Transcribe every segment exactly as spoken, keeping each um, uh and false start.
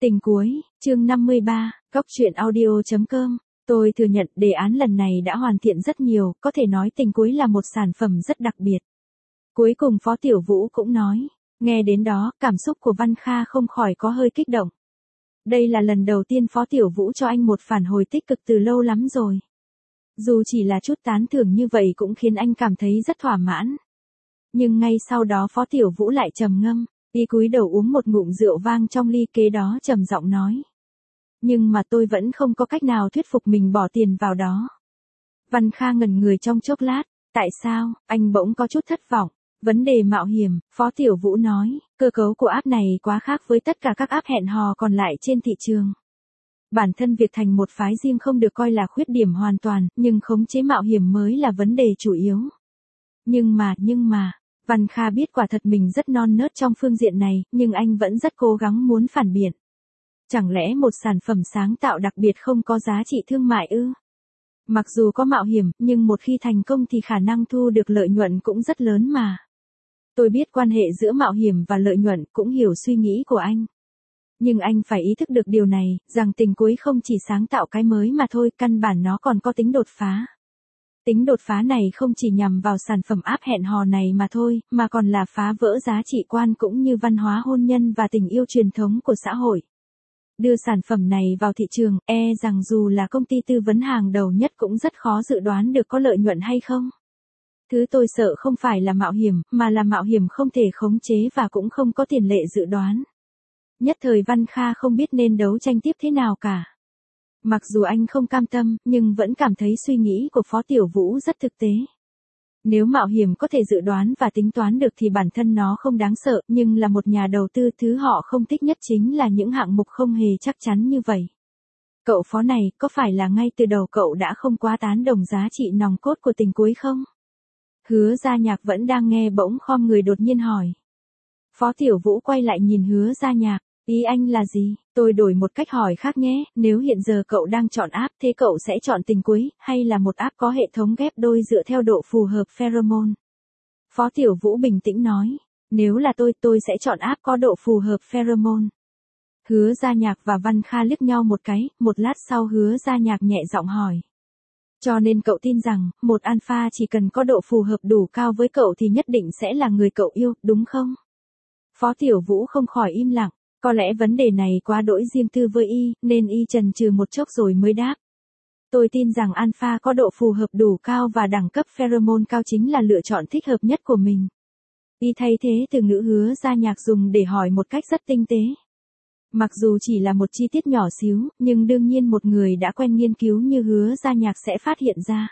Tình cuối, chương năm mươi ba, góc truyện audio chấm com. Tôi thừa nhận đề án lần này đã hoàn thiện rất nhiều, có thể nói tình cuối là một sản phẩm rất đặc biệt. Cuối cùng Phó Tiểu Vũ cũng nói, nghe đến đó, cảm xúc của Văn Kha không khỏi có hơi kích động. Đây là lần đầu tiên Phó Tiểu Vũ cho anh một phản hồi tích cực từ lâu lắm rồi. Dù chỉ là chút tán thưởng như vậy cũng khiến anh cảm thấy rất thỏa mãn. Nhưng ngay sau đó Phó Tiểu Vũ lại trầm ngâm, y cúi đầu uống một ngụm rượu vang trong ly, kế đó trầm giọng nói. Nhưng mà tôi vẫn không có cách nào thuyết phục mình bỏ tiền vào đó. Văn Kha ngẩn người trong chốc lát, tại sao, anh bỗng có chút thất vọng. Vấn đề mạo hiểm, Phó Tiểu Vũ nói, cơ cấu của app này quá khác với tất cả các app hẹn hò còn lại trên thị trường. Bản thân việc thành một phái riêng không được coi là khuyết điểm hoàn toàn, nhưng khống chế mạo hiểm mới là vấn đề chủ yếu. Nhưng mà, nhưng mà, Văn Kha biết quả thật mình rất non nớt trong phương diện này, nhưng anh vẫn rất cố gắng muốn phản biện. Chẳng lẽ một sản phẩm sáng tạo đặc biệt không có giá trị thương mại ư? Mặc dù có mạo hiểm, nhưng một khi thành công thì khả năng thu được lợi nhuận cũng rất lớn mà. Tôi biết quan hệ giữa mạo hiểm và lợi nhuận, cũng hiểu suy nghĩ của anh. Nhưng anh phải ý thức được điều này, rằng tình cuối không chỉ sáng tạo cái mới mà thôi, căn bản nó còn có tính đột phá. Tính đột phá này không chỉ nhằm vào sản phẩm app hẹn hò này mà thôi, mà còn là phá vỡ giá trị quan cũng như văn hóa hôn nhân và tình yêu truyền thống của xã hội. Đưa sản phẩm này vào thị trường, e rằng dù là công ty tư vấn hàng đầu nhất cũng rất khó dự đoán được có lợi nhuận hay không. Thứ tôi sợ không phải là mạo hiểm, mà là mạo hiểm không thể khống chế và cũng không có tiền lệ dự đoán. Nhất thời Văn Kha không biết nên đấu tranh tiếp thế nào cả. Mặc dù anh không cam tâm, nhưng vẫn cảm thấy suy nghĩ của Phó Tiểu Vũ rất thực tế. Nếu mạo hiểm có thể dự đoán và tính toán được thì bản thân nó không đáng sợ, nhưng là một nhà đầu tư, thứ họ không thích nhất chính là những hạng mục không hề chắc chắn như vậy. Cậu Phó này, có phải là ngay từ đầu cậu đã không quá tán đồng giá trị nòng cốt của tình cuối không? Hứa Gia Nhạc vẫn đang nghe bỗng khom người đột nhiên hỏi. Phó Tiểu Vũ quay lại nhìn Hứa Gia Nhạc, ý anh là gì? Tôi đổi một cách hỏi khác nhé, nếu hiện giờ cậu đang chọn app, thế cậu sẽ chọn tình cuối, hay là một app có hệ thống ghép đôi dựa theo độ phù hợp pheromone? Phó Tiểu Vũ bình tĩnh nói, nếu là tôi, tôi sẽ chọn app có độ phù hợp pheromone. Hứa Gia Nhạc và Văn Kha liếc nhau một cái, một lát sau Hứa Gia Nhạc nhẹ giọng hỏi. Cho nên cậu tin rằng, một alpha chỉ cần có độ phù hợp đủ cao với cậu thì nhất định sẽ là người cậu yêu, đúng không? Phó Tiểu Vũ không khỏi im lặng. Có lẽ vấn đề này quá đỗi riêng tư với y, nên y chần chừ một chốc rồi mới đáp. Tôi tin rằng alpha có độ phù hợp đủ cao và đẳng cấp pheromone cao chính là lựa chọn thích hợp nhất của mình. Y thay thế từ ngữ Hứa Gia Nhạc dùng để hỏi một cách rất tinh tế. Mặc dù chỉ là một chi tiết nhỏ xíu, nhưng đương nhiên một người đã quen nghiên cứu như Hứa Gia Nhạc sẽ phát hiện ra.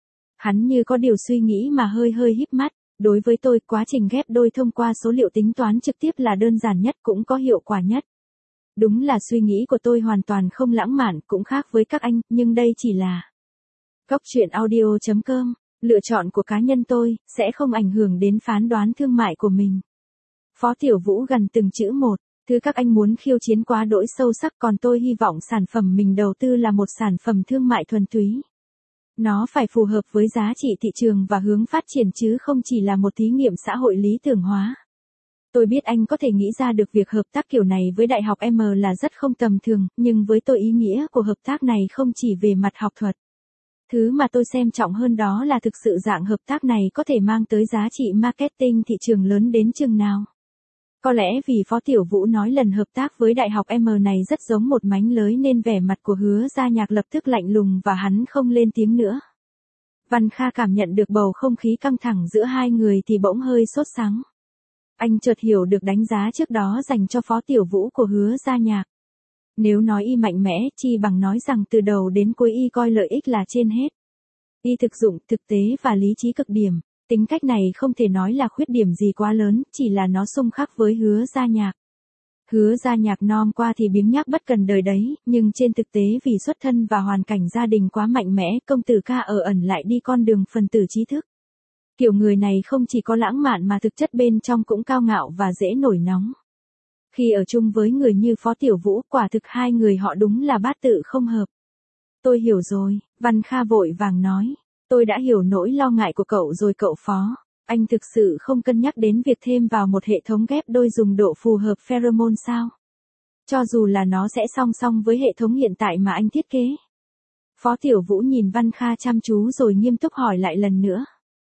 Hắn như có điều suy nghĩ mà hơi hơi híp mắt. Đối với tôi, quá trình ghép đôi thông qua số liệu tính toán trực tiếp là đơn giản nhất cũng có hiệu quả nhất. Đúng là suy nghĩ của tôi hoàn toàn không lãng mạn, cũng khác với các anh, nhưng đây chỉ là góc truyện audio chấm com, lựa chọn của cá nhân tôi, sẽ không ảnh hưởng đến phán đoán thương mại của mình. Phó Tiểu Vũ gần từng chữ một, thứ các anh muốn khiêu chiến quá đỗi sâu sắc, còn tôi hy vọng sản phẩm mình đầu tư là một sản phẩm thương mại thuần túy. Nó phải phù hợp với giá trị thị trường và hướng phát triển chứ không chỉ là một thí nghiệm xã hội lý tưởng hóa. Tôi biết anh có thể nghĩ ra được việc hợp tác kiểu này với Đại học M là rất không tầm thường, nhưng với tôi ý nghĩa của hợp tác này không chỉ về mặt học thuật. Thứ mà tôi xem trọng hơn đó là thực sự dạng hợp tác này có thể mang tới giá trị marketing thị trường lớn đến chừng nào. Có lẽ vì Phó Tiểu Vũ nói lần hợp tác với Đại học M này rất giống một mánh lới nên vẻ mặt của Hứa Gia Nhạc lập tức lạnh lùng và hắn không lên tiếng nữa. Văn Kha cảm nhận được bầu không khí căng thẳng giữa hai người thì bỗng hơi sốt sắng. Anh chợt hiểu được đánh giá trước đó dành cho Phó Tiểu Vũ của Hứa Gia Nhạc. Nếu nói y mạnh mẽ, chi bằng nói rằng từ đầu đến cuối y coi lợi ích là trên hết. Y thực dụng, thực tế và lý trí cực điểm. Tính cách này không thể nói là khuyết điểm gì quá lớn, chỉ là nó xung khắc với Hứa Gia Nhạc. Hứa Gia Nhạc nom qua thì biếng nhác bất cần đời đấy, nhưng trên thực tế vì xuất thân và hoàn cảnh gia đình quá mạnh mẽ, công tử ca ở ẩn lại đi con đường phần tử trí thức. Kiểu người này không chỉ có lãng mạn mà thực chất bên trong cũng cao ngạo và dễ nổi nóng. Khi ở chung với người như Phó Tiểu Vũ, quả thực hai người họ đúng là bát tự không hợp. Tôi hiểu rồi, Văn Kha vội vàng nói. Tôi đã hiểu nỗi lo ngại của cậu rồi cậu Phó. Anh thực sự không cân nhắc đến việc thêm vào một hệ thống ghép đôi dùng độ phù hợp pheromone sao? Cho dù là nó sẽ song song với hệ thống hiện tại mà anh thiết kế. Phó Tiểu Vũ nhìn Văn Kha chăm chú rồi nghiêm túc hỏi lại lần nữa.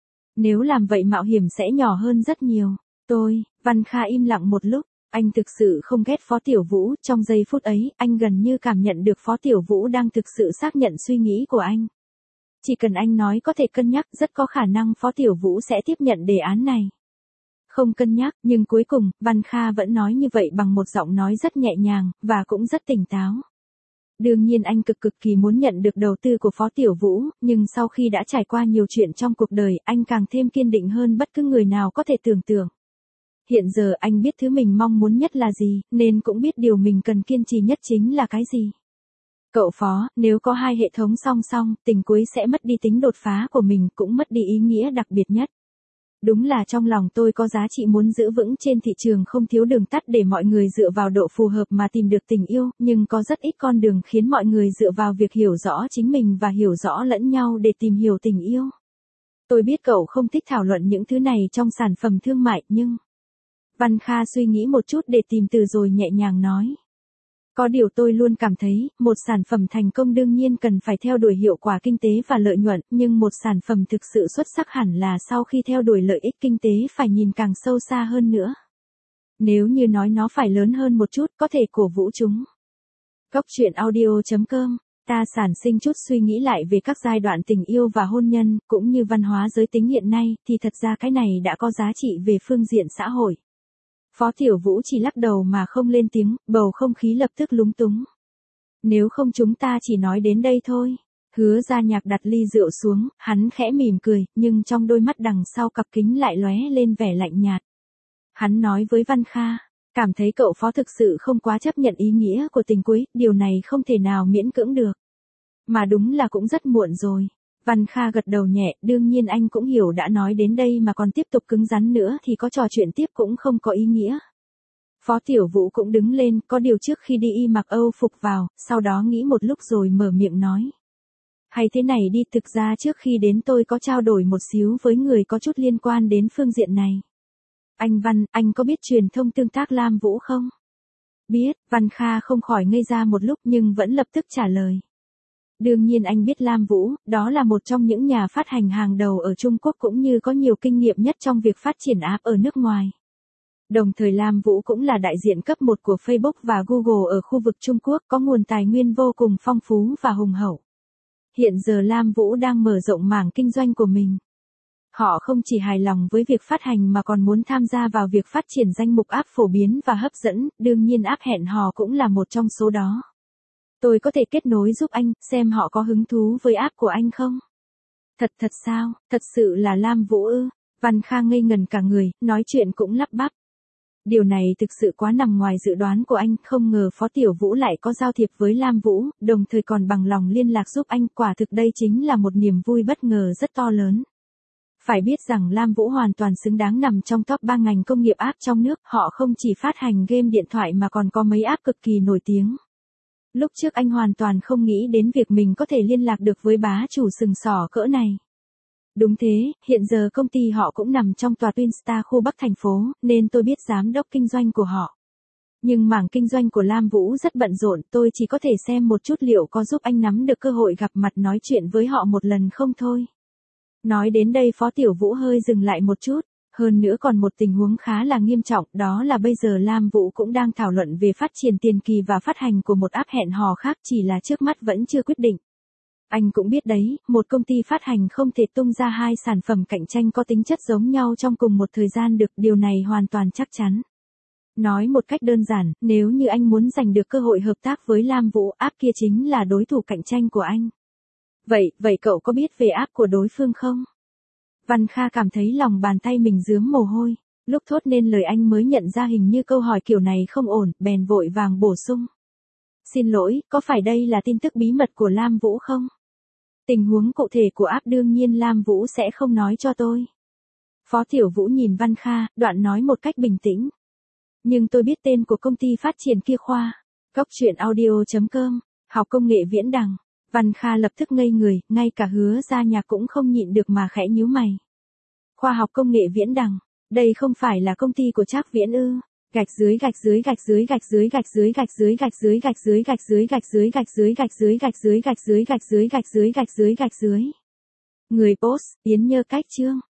Nếu làm vậy mạo hiểm sẽ nhỏ hơn rất nhiều. Tôi, Văn Kha im lặng một lúc, anh thực sự không ghét Phó Tiểu Vũ, trong giây phút ấy, anh gần như cảm nhận được Phó Tiểu Vũ đang thực sự xác nhận suy nghĩ của anh. Chỉ cần anh nói có thể cân nhắc, rất có khả năng Phó Tiểu Vũ sẽ tiếp nhận đề án này. Không cân nhắc, nhưng cuối cùng, Văn Kha vẫn nói như vậy bằng một giọng nói rất nhẹ nhàng, và cũng rất tỉnh táo. Đương nhiên anh cực cực kỳ muốn nhận được đầu tư của Phó Tiểu Vũ, nhưng sau khi đã trải qua nhiều chuyện trong cuộc đời, anh càng thêm kiên định hơn bất cứ người nào có thể tưởng tượng. Hiện giờ anh biết thứ mình mong muốn nhất là gì, nên cũng biết điều mình cần kiên trì nhất chính là cái gì. Cậu Phó, nếu có hai hệ thống song song, Tình Cuối sẽ mất đi tính đột phá của mình, cũng mất đi ý nghĩa đặc biệt nhất. Đúng là trong lòng tôi có giá trị muốn giữ vững trên thị trường không thiếu đường tắt để mọi người dựa vào độ phù hợp mà tìm được tình yêu, nhưng có rất ít con đường khiến mọi người dựa vào việc hiểu rõ chính mình và hiểu rõ lẫn nhau để tìm hiểu tình yêu. Tôi biết cậu không thích thảo luận những thứ này trong sản phẩm thương mại, nhưng... Văn Kha suy nghĩ một chút để tìm từ rồi nhẹ nhàng nói. Có điều tôi luôn cảm thấy, một sản phẩm thành công đương nhiên cần phải theo đuổi hiệu quả kinh tế và lợi nhuận, nhưng một sản phẩm thực sự xuất sắc hẳn là sau khi theo đuổi lợi ích kinh tế phải nhìn càng sâu xa hơn nữa. Nếu như nói nó phải lớn hơn một chút, có thể cổ vũ chúng. Góc truyện audio chấm com, ta sản sinh chút suy nghĩ lại về các giai đoạn tình yêu và hôn nhân, cũng như văn hóa giới tính hiện nay, thì thật ra cái này đã có giá trị về phương diện xã hội. Phó Tiểu Vũ chỉ lắc đầu mà không lên tiếng, bầu không khí lập tức lúng túng. Nếu không chúng ta chỉ nói đến đây thôi. Hứa Gia Nhạc đặt ly rượu xuống, hắn khẽ mỉm cười, nhưng trong đôi mắt đằng sau cặp kính lại lóe lên vẻ lạnh nhạt. Hắn nói với Văn Kha, cảm thấy cậu Phó thực sự không quá chấp nhận ý nghĩa của Tình Cuối, điều này không thể nào miễn cưỡng được. Mà đúng là cũng rất muộn rồi. Văn Kha gật đầu nhẹ, đương nhiên anh cũng hiểu đã nói đến đây mà còn tiếp tục cứng rắn nữa thì có trò chuyện tiếp cũng không có ý nghĩa. Phó Tiểu Vũ cũng đứng lên, có điều trước khi đi y mặc Âu phục vào, sau đó nghĩ một lúc rồi mở miệng nói. Hay thế này đi, thực ra trước khi đến tôi có trao đổi một xíu với người có chút liên quan đến phương diện này. Anh Văn, anh có biết truyền thông tương tác Lam Vũ không? Biết, Văn Kha không khỏi ngây ra một lúc nhưng vẫn lập tức trả lời. Đương nhiên anh biết Lam Vũ, đó là một trong những nhà phát hành hàng đầu ở Trung Quốc cũng như có nhiều kinh nghiệm nhất trong việc phát triển app ở nước ngoài. Đồng thời Lam Vũ cũng là đại diện cấp một của Facebook và Google ở khu vực Trung Quốc, có nguồn tài nguyên vô cùng phong phú và hùng hậu. Hiện giờ Lam Vũ đang mở rộng mảng kinh doanh của mình. Họ không chỉ hài lòng với việc phát hành mà còn muốn tham gia vào việc phát triển danh mục app phổ biến và hấp dẫn, đương nhiên app hẹn hò cũng là một trong số đó. Tôi có thể kết nối giúp anh, xem họ có hứng thú với app của anh không? Thật thật sao, thật sự là Lam Vũ ư? Văn Kha ngây ngần cả người, nói chuyện cũng lắp bắp. Điều này thực sự quá nằm ngoài dự đoán của anh, không ngờ Phó Tiểu Vũ lại có giao thiệp với Lam Vũ, đồng thời còn bằng lòng liên lạc giúp anh, quả thực đây chính là một niềm vui bất ngờ rất to lớn. Phải biết rằng Lam Vũ hoàn toàn xứng đáng nằm trong top ba ngành công nghiệp app trong nước, họ không chỉ phát hành game điện thoại mà còn có mấy app cực kỳ nổi tiếng. Lúc trước anh hoàn toàn không nghĩ đến việc mình có thể liên lạc được với bá chủ sừng sỏ cỡ này. Đúng thế, hiện giờ công ty họ cũng nằm trong tòa Twin Star khu Bắc thành phố, nên tôi biết giám đốc kinh doanh của họ. Nhưng mảng kinh doanh của Lam Vũ rất bận rộn, tôi chỉ có thể xem một chút liệu có giúp anh nắm được cơ hội gặp mặt nói chuyện với họ một lần không thôi. Nói đến đây Phó Tiểu Vũ hơi dừng lại một chút. Hơn nữa còn một tình huống khá là nghiêm trọng, đó là bây giờ Lam Vũ cũng đang thảo luận về phát triển tiền kỳ và phát hành của một app hẹn hò khác, chỉ là trước mắt vẫn chưa quyết định. Anh cũng biết đấy, một công ty phát hành không thể tung ra hai sản phẩm cạnh tranh có tính chất giống nhau trong cùng một thời gian được, điều này hoàn toàn chắc chắn. Nói một cách đơn giản, nếu như anh muốn giành được cơ hội hợp tác với Lam Vũ, app kia chính là đối thủ cạnh tranh của anh. Vậy, vậy cậu có biết về app của đối phương không? Văn Kha cảm thấy lòng bàn tay mình rướm mồ hôi, lúc thốt nên lời anh mới nhận ra hình như câu hỏi kiểu này không ổn, bèn vội vàng bổ sung. Xin lỗi, có phải đây là tin tức bí mật của Lam Vũ không? Tình huống cụ thể của app đương nhiên Lam Vũ sẽ không nói cho tôi. Phó Tiểu Vũ nhìn Văn Kha, đoạn nói một cách bình tĩnh. Nhưng tôi biết tên của công ty phát triển kia khoa. Góc truyện audio chấm com, học công nghệ viễn đằng. Văn Kha lập tức ngây người, ngay cả Hứa Gia Nhạc cũng không nhịn được mà khẽ nhíu mày. Khoa học công nghệ viễn đằng, đây không phải là công ty của Trác Viễn ư? Gạch dưới gạch dưới gạch dưới gạch dưới gạch dưới gạch dưới gạch dưới gạch dưới gạch dưới gạch dưới gạch dưới gạch dưới gạch dưới gạch dưới gạch dưới gạch dưới gạch dưới gạch dưới. Người post, Yến Nhơ Cách Chương.